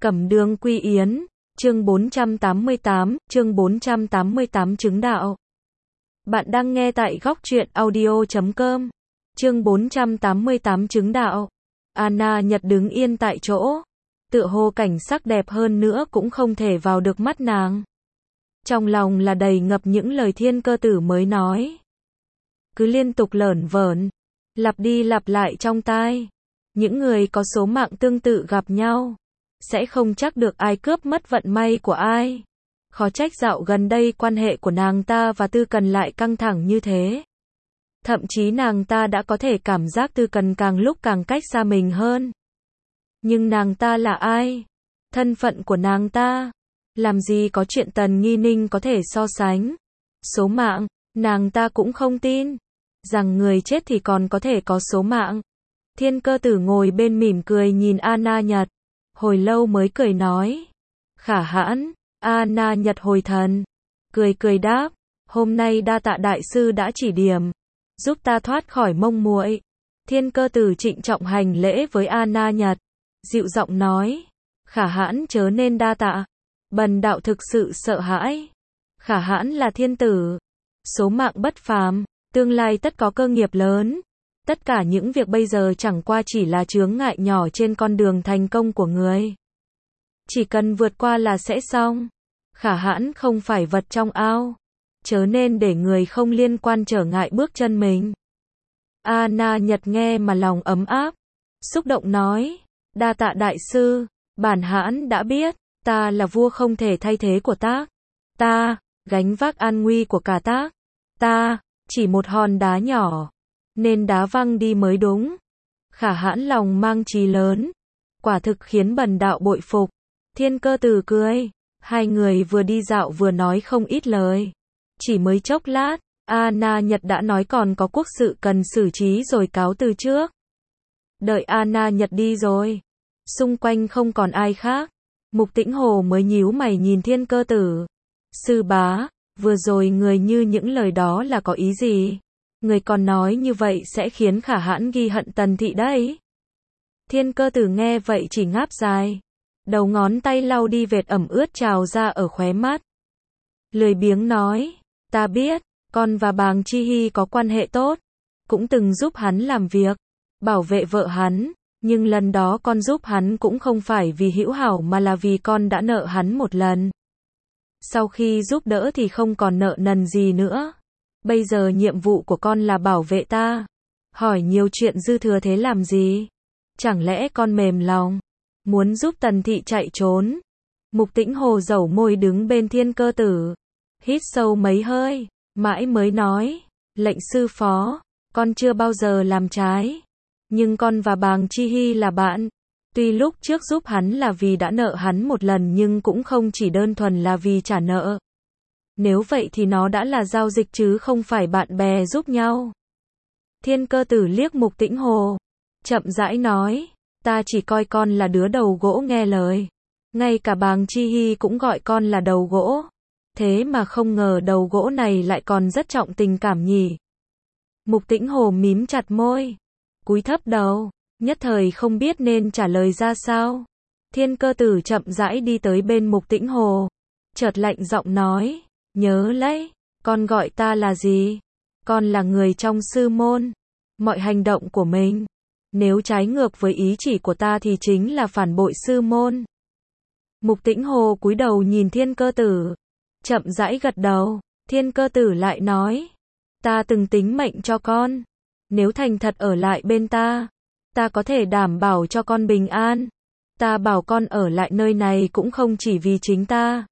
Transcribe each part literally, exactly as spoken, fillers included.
Cẩm Đường Quy Yến, chương bốn trăm tám mươi tám, chương bốn trăm tám mươi tám chứng đạo. Bạn đang nghe tại góc truyện audio chấm com. Chương bốn trăm tám mươi tám chứng đạo. Anna Nhật đứng yên tại chỗ, tựa hồ cảnh sắc đẹp hơn nữa cũng không thể vào được mắt nàng. Trong lòng là đầy ngập những lời Thiên Cơ Tử mới nói. Cứ liên tục lởn vởn, lặp đi lặp lại trong tai. Những người có số mạng tương tự gặp nhau, sẽ không chắc được ai cướp mất vận may của ai. Khó trách dạo gần đây quan hệ của nàng ta và Tư Cần lại căng thẳng như thế. Thậm chí nàng ta đã có thể cảm giác Tư Cần càng lúc càng cách xa mình hơn. Nhưng nàng ta là ai? Thân phận của nàng ta? Làm gì có chuyện Tần Nghi Ninh có thể so sánh? Số mạng, nàng ta cũng không tin rằng người chết thì còn có thể có số mạng. Thiên Cơ Tử ngồi bên mỉm cười nhìn Anna Nhật, hồi lâu mới cười nói. Khả hãn. Anna Nhật hồi thần, cười cười đáp, hôm nay đa tạ đại sư đã chỉ điểm, giúp ta thoát khỏi mông muội. Thiên Cơ Tử trịnh trọng hành lễ với Anna Nhật, dịu giọng nói, khả hãn chớ nên đa tạ, bần đạo thực sự sợ hãi. Khả hãn là thiên tử, số mạng bất phàm, tương lai tất có cơ nghiệp lớn. Tất cả những việc bây giờ chẳng qua chỉ là chướng ngại nhỏ trên con đường thành công của người. Chỉ cần vượt qua là sẽ xong. Khả hãn không phải vật trong ao, chớ nên để người không liên quan trở ngại bước chân mình. Anna Nhật nghe mà lòng ấm áp, xúc động nói, đa tạ đại sư, bản hãn đã biết, ta là vua không thể thay thế của tác. Ta, gánh vác an nguy của cả tác. Ta, chỉ một hòn đá nhỏ, nên đá văng đi mới đúng. Khả hãn lòng mang chí lớn, quả thực khiến bần đạo bội phục. Thiên Cơ Tử cười, hai người vừa đi dạo vừa nói không ít lời. Chỉ mới chốc lát, Anna Nhật đã nói còn có quốc sự cần xử trí rồi cáo từ trước. Đợi Anna Nhật đi rồi, xung quanh không còn ai khác, Mục Tĩnh Hồ mới nhíu mày nhìn Thiên Cơ Tử. Sư bá, vừa rồi người như những lời đó là có ý gì? Người còn nói như vậy sẽ khiến khả hãn ghi hận Tần thị đấy. Thiên Cơ Tử nghe vậy chỉ ngáp dài, đầu ngón tay lau đi vệt ẩm ướt trào ra ở khóe mắt. Lười biếng nói, ta biết, con và Bàng Chi Hy có quan hệ tốt, cũng từng giúp hắn làm việc, bảo vệ vợ hắn, nhưng lần đó con giúp hắn cũng không phải vì hữu hảo mà là vì con đã nợ hắn một lần. Sau khi giúp đỡ thì không còn nợ nần gì nữa. Bây giờ nhiệm vụ của con là bảo vệ ta. Hỏi nhiều chuyện dư thừa thế làm gì? Chẳng lẽ con mềm lòng, muốn giúp Tần thị chạy trốn? Mục Tĩnh Hồ dẩu môi đứng bên Thiên Cơ Tử, hít sâu mấy hơi, mãi mới nói, lệnh sư phó, con chưa bao giờ làm trái. Nhưng con và Bàng Chi Hy là bạn. Tuy lúc trước giúp hắn là vì đã nợ hắn một lần nhưng cũng không chỉ đơn thuần là vì trả nợ. Nếu vậy thì nó đã là giao dịch chứ không phải bạn bè giúp nhau. Thiên Cơ Tử liếc Mục Tĩnh Hồ, chậm rãi nói, ta chỉ coi con là đứa đầu gỗ nghe lời. Ngay cả Bàng Chi Hy cũng gọi con là đầu gỗ. Thế mà không ngờ đầu gỗ này lại còn rất trọng tình cảm nhỉ. Mục Tĩnh Hồ mím chặt môi, cúi thấp đầu, nhất thời không biết nên trả lời ra sao. Thiên Cơ Tử chậm rãi đi tới bên Mục Tĩnh Hồ, chợt lạnh giọng nói, nhớ lấy, con gọi ta là gì? Con là người trong sư môn. Mọi hành động của mình, nếu trái ngược với ý chỉ của ta thì chính là phản bội sư môn. Mục Tĩnh Hồ cúi đầu nhìn Thiên Cơ Tử, chậm rãi gật đầu. Thiên Cơ Tử lại nói, ta từng tính mệnh cho con, nếu thành thật ở lại bên ta, ta có thể đảm bảo cho con bình an. Ta bảo con ở lại nơi này cũng không chỉ vì chính ta.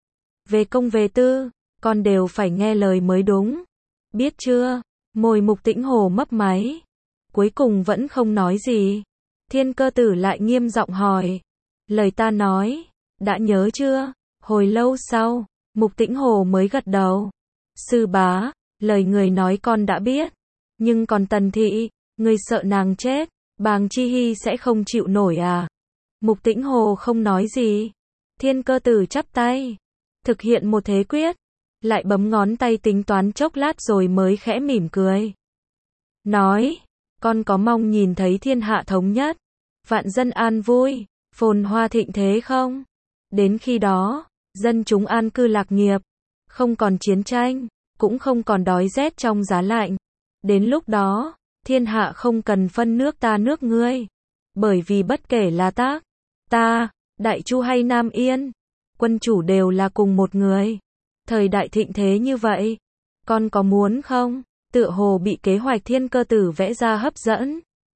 Về công về tư, con đều phải nghe lời mới đúng. Biết chưa? Môi Mục Tĩnh Hồ mấp máy, cuối cùng vẫn không nói gì. Thiên Cơ Tử lại nghiêm giọng hỏi, lời ta nói, đã nhớ chưa? Hồi lâu sau, Mục Tĩnh Hồ mới gật đầu. Sư bá, lời người nói con đã biết. Nhưng còn Tần thị, người sợ nàng chết, Bàng Chi Hy sẽ không chịu nổi à? Mục Tĩnh Hồ không nói gì. Thiên Cơ Tử chắp tay, thực hiện một thế quyết, lại bấm ngón tay tính toán chốc lát rồi mới khẽ mỉm cười. Nói, con có mong nhìn thấy thiên hạ thống nhất, vạn dân an vui, phồn hoa thịnh thế không? Đến khi đó, dân chúng an cư lạc nghiệp, không còn chiến tranh, cũng không còn đói rét trong giá lạnh. Đến lúc đó, thiên hạ không cần phân nước ta nước ngươi. Bởi vì bất kể là tác, ta, Đại Chu hay Nam Yên, quân chủ đều là cùng một người. Thời đại thịnh thế như vậy, con có muốn không? Tựa hồ bị kế hoạch Thiên Cơ Tử vẽ ra hấp dẫn.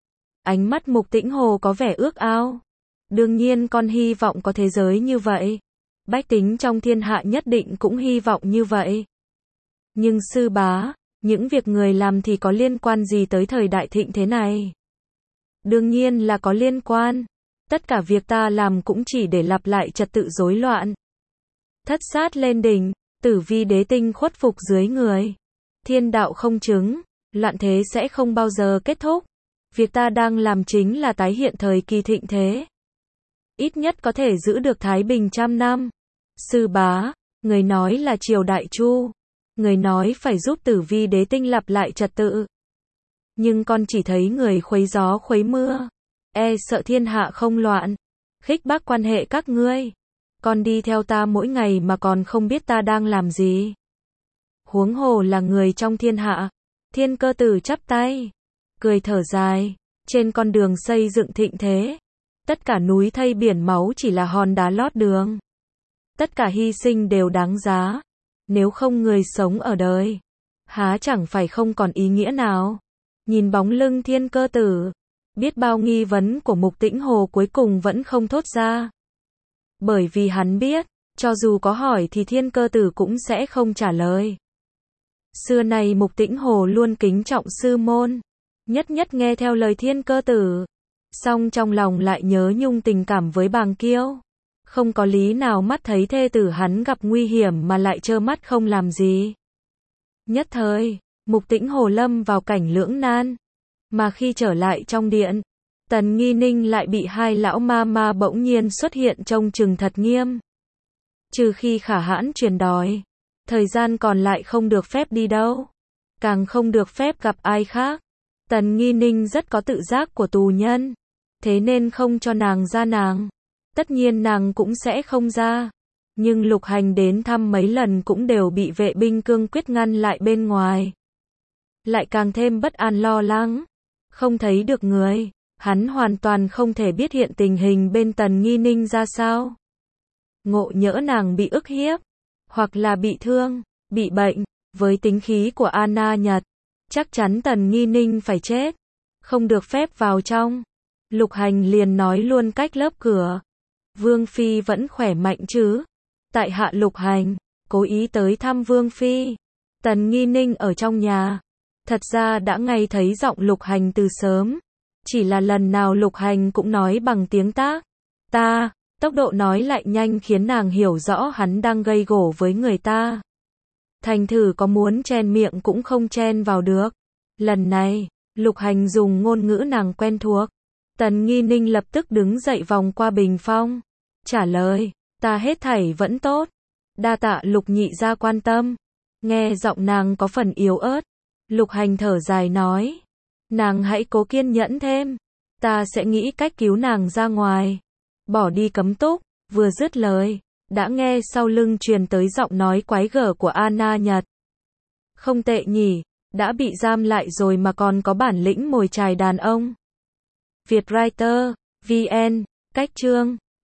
Ánh mắt Mục Tĩnh Hồ có vẻ ước ao. Đương nhiên con hy vọng có thế giới như vậy. Bách tính trong thiên hạ nhất định cũng hy vọng như vậy. Nhưng sư bá, những việc người làm thì có liên quan gì tới thời đại thịnh thế này? Đương nhiên là có liên quan. Tất cả việc ta làm cũng chỉ để lặp lại trật tự rối loạn. Thất sát lên đỉnh, tử vi đế tinh khuất phục dưới người. Thiên đạo không chứng, loạn thế sẽ không bao giờ kết thúc. Việc ta đang làm chính là tái hiện thời kỳ thịnh thế. Ít nhất có thể giữ được thái bình trăm năm. Sư bá, người nói là triều Đại Chu. Người nói phải giúp tử vi đế tinh lặp lại trật tự. Nhưng con chỉ thấy người khuấy gió khuấy mưa. E sợ thiên hạ không loạn. Khích bác quan hệ các ngươi. Con đi theo ta mỗi ngày mà còn không biết ta đang làm gì. Huống hồ là người trong thiên hạ. Thiên Cơ Tử chắp tay, cười thở dài. Trên con đường xây dựng thịnh thế, tất cả núi thây biển máu chỉ là hòn đá lót đường. Tất cả hy sinh đều đáng giá. Nếu không người sống ở đời, há chẳng phải không còn ý nghĩa nào. Nhìn bóng lưng Thiên Cơ Tử, biết bao nghi vấn của Mục Tĩnh Hồ cuối cùng vẫn không thốt ra. Bởi vì hắn biết, cho dù có hỏi thì Thiên Cơ Tử cũng sẽ không trả lời. Xưa nay Mục Tĩnh Hồ luôn kính trọng sư môn, nhất nhất nghe theo lời Thiên Cơ Tử. Song trong lòng lại nhớ nhung tình cảm với Bàng Kiêu. Không có lý nào mắt thấy thê tử hắn gặp nguy hiểm mà lại trơ mắt không làm gì. Nhất thời, Mục Tĩnh Hồ lâm vào cảnh lưỡng nan. Mà khi trở lại trong điện, Tần Nghi Ninh lại bị hai lão ma ma bỗng nhiên xuất hiện trông chừng thật nghiêm. Trừ khi Khả Hãn truyền đòi, thời gian còn lại không được phép đi đâu, càng không được phép gặp ai khác. Tần Nghi Ninh rất có tự giác của tù nhân, thế nên không cho nàng ra nàng. Tất nhiên nàng cũng sẽ không ra. Nhưng Lục Hành đến thăm mấy lần cũng đều bị vệ binh cương quyết ngăn lại bên ngoài. Lại càng thêm bất an lo lắng. Không thấy được người, hắn hoàn toàn không thể biết hiện tình hình bên Tần Nghi Ninh ra sao. Ngộ nhỡ nàng bị ức hiếp, hoặc là bị thương, bị bệnh, với tính khí của Anna Nhật, chắc chắn Tần Nghi Ninh phải chết, không được phép vào trong. Lục Hành liền nói luôn cách lớp cửa. Vương Phi vẫn khỏe mạnh chứ? Tại hạ Lục Hành, cố ý tới thăm Vương Phi. Tần Nghi Ninh ở trong nhà. Thật ra đã nghe thấy giọng Lục Hành từ sớm. Chỉ là lần nào Lục Hành cũng nói bằng tiếng tác. Ta, tốc độ nói lại nhanh khiến nàng hiểu rõ hắn đang gây gổ với người ta. Thành thử có muốn chen miệng cũng không chen vào được. Lần này, Lục Hành dùng ngôn ngữ nàng quen thuộc. Tần Nghi Ninh lập tức đứng dậy vòng qua bình phong. Trả lời, ta hết thảy vẫn tốt. Đa tạ Lục nhị gia quan tâm. Nghe giọng nàng có phần yếu ớt. Lục Hành thở dài nói. Nàng hãy cố kiên nhẫn thêm. Ta sẽ nghĩ cách cứu nàng ra ngoài. Bỏ đi cấm túc. Vừa dứt lời, đã nghe sau lưng truyền tới giọng nói quái gở của Anna Nhật. Không tệ nhỉ, đã bị giam lại rồi mà còn có bản lĩnh mồi chài đàn ông. Vietwriter, vê en, cách chương